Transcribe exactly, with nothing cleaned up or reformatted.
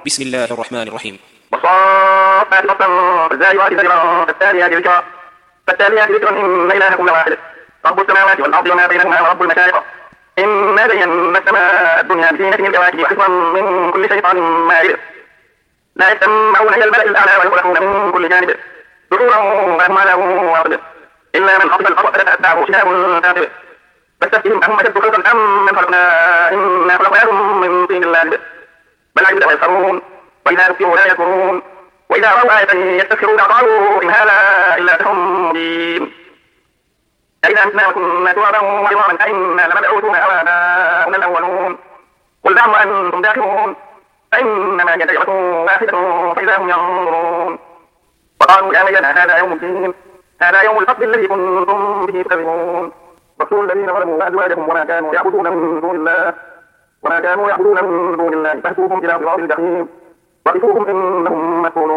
بسم الله الرحمن الرحيم. والصافات صفا فالزاجرات زجرا فالتاليات ذكرا فالتاليات ذكرا إن إلهكم لواحد رب السماوات والأرض وما بينهما ورب المشارق إنا زينا السماء الدنيا بزينة الكواكب وحفظا من كل شيطان مارد لا يسمعون إلى الملأ الأعلى ويغلقون من كل جانب دحورا ولهم عذاب واصب إلا من خطف الأرض فتتبعه شهاب ثاقب فاستفتهم أهم أشد خلقا أم من خلقنا إنا خلقناهم من طين لازب بل عجبت ويسخرون وإذا ذكروا لا يذكرون وإذا رأوا آية يستسخرون قالوا إن هذا إلا سحر مبين أإذا أنتنا وكنا ترابا وعظاما أئنا لمبعوثون أو آباؤنا الأولون قل نعم وأنتم داخلون فإنما هي زجرة واحدة فإذا هم ينظرون وقالوا يا ويلنا هذا يوم الدين هذا يوم الفصل الذي كنتم به تكذبون واقتلوا الذين ظلموا أزواجهم وما كانوا يعبدون من دون الله وما كانوا يعبدون من دون الله فاهدوهم إلى صراط الجحيم وقفوهم إنهم مسؤولون